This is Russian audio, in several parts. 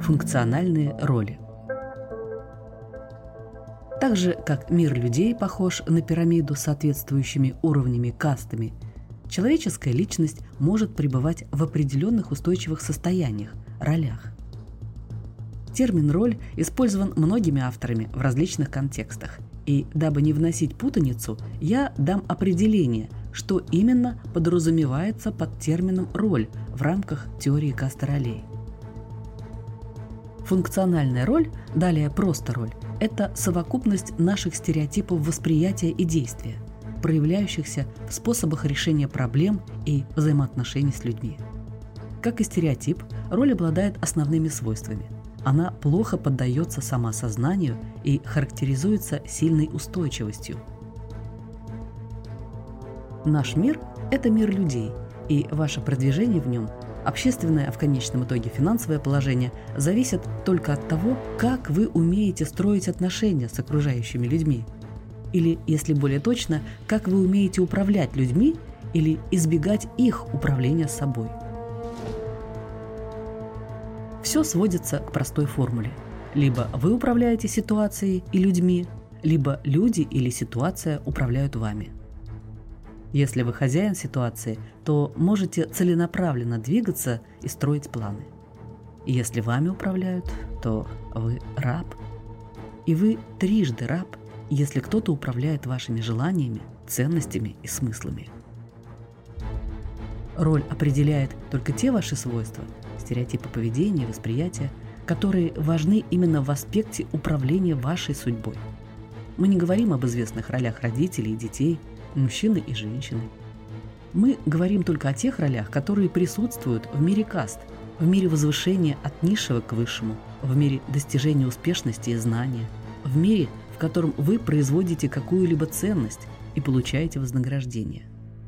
Функциональные роли. Так же, как мир людей похож на пирамиду с соответствующими уровнями кастами, человеческая личность может пребывать в определенных устойчивых состояниях, ролях. Термин «роль» использован многими авторами в различных контекстах, и дабы не вносить путаницу, я дам определение, что именно подразумевается под термином «роль» в рамках теории касты ролей. Функциональная роль, далее просто роль, это совокупность наших стереотипов восприятия и действия, проявляющихся в способах решения проблем и взаимоотношений с людьми. Как и стереотип, роль обладает основными свойствами. Она плохо поддается самоосознанию и характеризуется сильной устойчивостью. Наш мир – это мир людей, и ваше продвижение в нем, общественное, а в конечном итоге финансовое положение, зависит только от того, как вы умеете строить отношения с окружающими людьми. Или, если более точно, как вы умеете управлять людьми или избегать их управления собой. Все сводится к простой формуле. Либо вы управляете ситуацией и людьми, либо люди или ситуация управляют вами. Если вы хозяин ситуации, то можете целенаправленно двигаться и строить планы. Если вами управляют, то вы раб. И вы трижды раб, если кто-то управляет вашими желаниями, ценностями и смыслами. Роль определяет только те ваши свойства, стереотипы поведения и восприятия, которые важны именно в аспекте управления вашей судьбой. Мы не говорим об известных ролях родителей и детей, мужчины и женщины. Мы говорим только о тех ролях, которые присутствуют в мире каст, в мире возвышения от низшего к высшему, в мире достижения успешности и знания, в мире, в котором вы производите какую-либо ценность и получаете вознаграждение.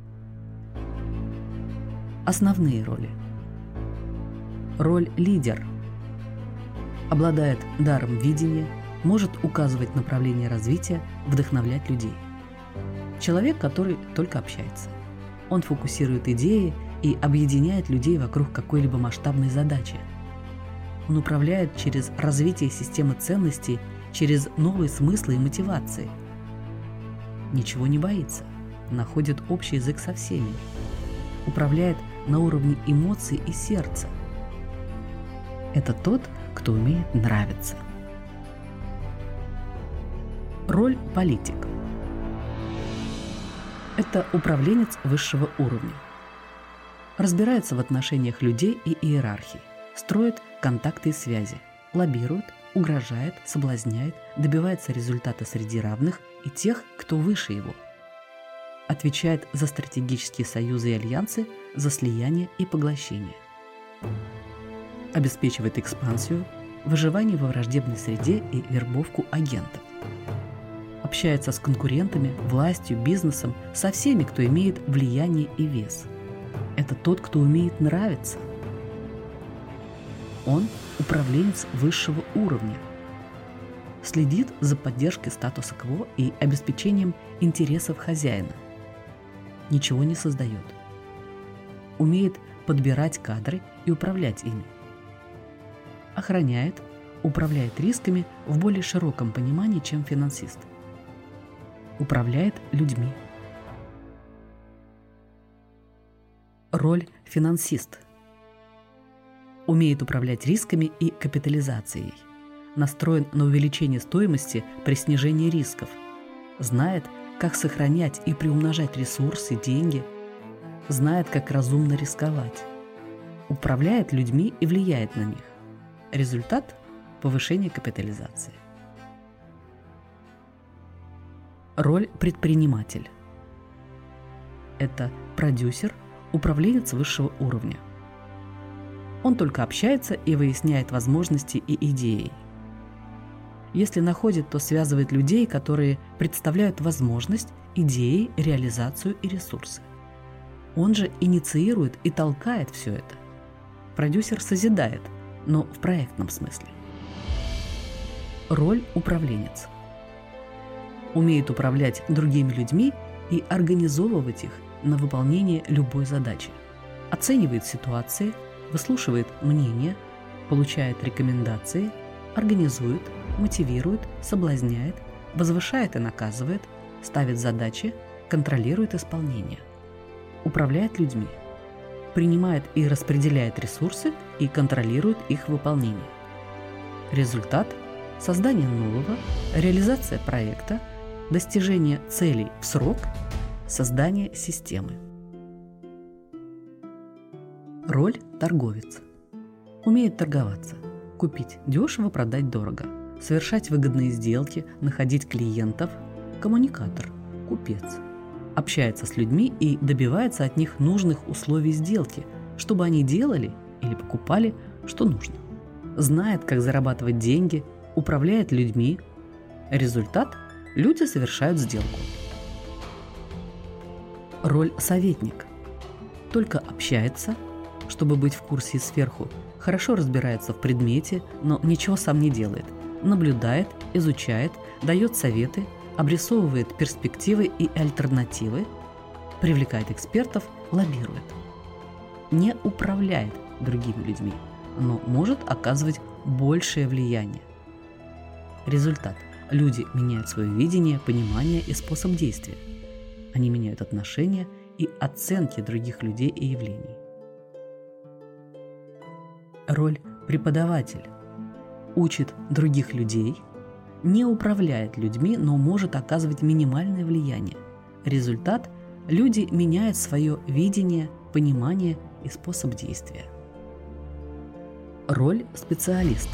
Основные роли. Роль лидер. Обладает даром видения, может указывать направление развития, вдохновлять людей. Человек, который только общается. Он фокусирует идеи и объединяет людей вокруг какой-либо масштабной задачи. Он управляет через развитие системы ценностей, через новые смыслы и мотивации. Ничего не боится, находит общий язык со всеми. Управляет на уровне эмоций и сердца. Это тот, кто умеет нравиться. Роль политик. Это управленец высшего уровня. Разбирается в отношениях людей и иерархии, строит контакты и связи, лоббирует, угрожает, соблазняет, добивается результата среди равных и тех, кто выше его. Отвечает за стратегические союзы и альянсы, за слияние и поглощение. Обеспечивает экспансию, выживание во враждебной среде и вербовку агентов. Общается с конкурентами, властью, бизнесом, со всеми, кто имеет влияние и вес. Это тот, кто умеет нравиться. Он – управленец высшего уровня. Следит за поддержкой статуса кво и обеспечением интересов хозяина. Ничего не создает. Умеет подбирать кадры и управлять ими. Охраняет, управляет рисками в более широком понимании, чем финансист. Управляет людьми. Роль финансист. Умеет управлять рисками и капитализацией. Настроен на увеличение стоимости при снижении рисков. Знает, как сохранять и приумножать ресурсы, деньги. Знает, как разумно рисковать. Управляет людьми и влияет на них. Результат – повышение капитализации. Роль предприниматель. Это продюсер, управленец высшего уровня. Он только общается и выясняет возможности и идеи. Если находит, то связывает людей, которые представляют возможность, идеи, реализацию и ресурсы. Он же инициирует и толкает все это. Продюсер созидает, но в проектном смысле. Роль управленец. Умеет управлять другими людьми и организовывать их на выполнение любой задачи. Оценивает ситуации, выслушивает мнения, получает рекомендации, организует, мотивирует, соблазняет, возвышает и наказывает, ставит задачи, контролирует исполнение, управляет людьми, принимает и распределяет ресурсы и контролирует их выполнение. Результат – создание нового, реализация проекта, достижение целей в срок, создание системы. Роль – торговец. Умеет торговаться, купить дешево, продать дорого, совершать выгодные сделки, находить клиентов, коммуникатор, купец. Общается с людьми и добивается от них нужных условий сделки, чтобы они делали или покупали, что нужно. Знает, как зарабатывать деньги, управляет людьми. Результат – люди совершают сделку. Роль советник. Только общается, чтобы быть в курсе сверху, хорошо разбирается в предмете, но ничего сам не делает. Наблюдает, изучает, дает советы, обрисовывает перспективы и альтернативы, привлекает экспертов, лоббирует. Не управляет другими людьми, но может оказывать большее влияние. Результат. Люди меняют свое видение, понимание и способ действия. Они меняют отношения и оценки других людей и явлений. Роль преподаватель. Учит других людей, не управляет людьми, но может оказывать минимальное влияние. Результат – люди меняют свое видение, понимание и способ действия. Роль специалист.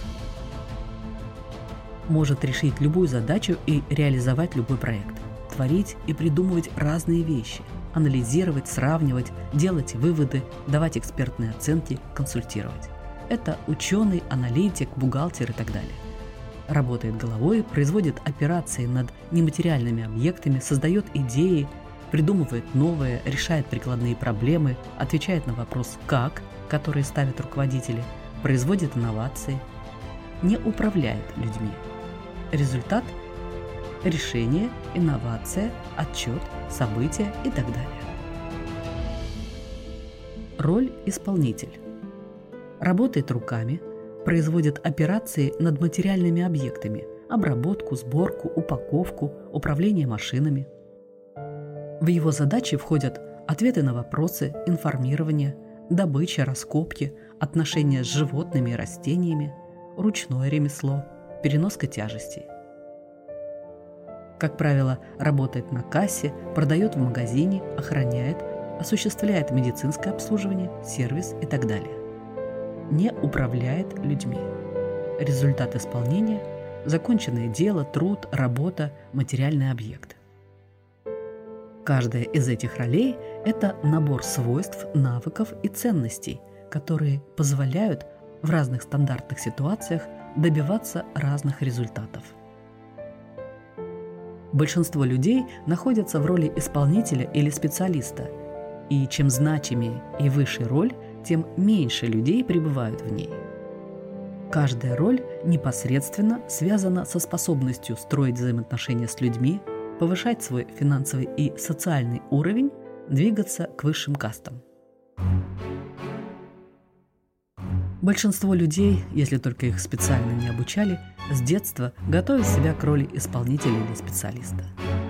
Может решить любую задачу и реализовать любой проект, творить и придумывать разные вещи, анализировать, сравнивать, делать выводы, давать экспертные оценки, консультировать. Это ученый, аналитик, бухгалтер и так далее. Работает головой, производит операции над нематериальными объектами, создает идеи, придумывает новые, решает прикладные проблемы, отвечает на вопрос «как», который ставят руководители, производит инновации, не управляет людьми. Результат – решение, инновация, отчет, события и так далее. Роль исполнитель. Работает руками, производит операции над материальными объектами, обработку, сборку, упаковку, управление машинами. В его задачи входят ответы на вопросы, информирование, добыча, раскопки, отношения с животными и растениями, ручное ремесло, переноска тяжестей. Как правило, работает на кассе, продает в магазине, охраняет, осуществляет медицинское обслуживание, сервис и так далее. Не управляет людьми. Результат исполнения – законченное дело, труд, работа, материальный объект. Каждая из этих ролей – это набор свойств, навыков и ценностей, которые позволяют в разных стандартных ситуациях добиваться разных результатов. Большинство людей находятся в роли исполнителя или специалиста, и чем значимее и выше роль, тем меньше людей пребывают в ней. Каждая роль непосредственно связана со способностью строить взаимоотношения с людьми, повышать свой финансовый и социальный уровень, двигаться к высшим кастам. Большинство людей, если только их специально не обучали, с детства готовят себя к роли исполнителя или специалиста.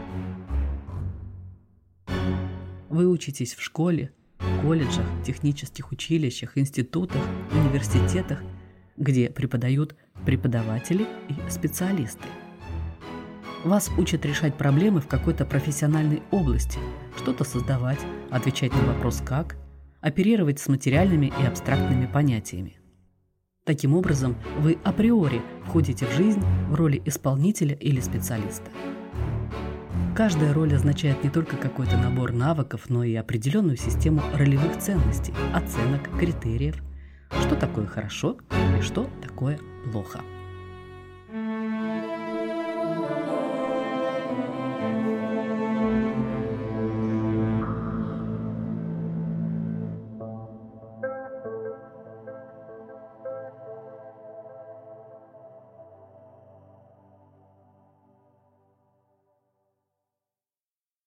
Вы учитесь в школе, колледжах, технических училищах, институтах, университетах, где преподают преподаватели и специалисты. Вас учат решать проблемы в какой-то профессиональной области, что-то создавать, отвечать на вопрос «как», оперировать с материальными и абстрактными понятиями. Таким образом, вы априори входите в жизнь в роли исполнителя или специалиста. Каждая роль означает не только какой-то набор навыков, но и определенную систему ролевых ценностей, оценок, критериев, что такое хорошо и что такое плохо.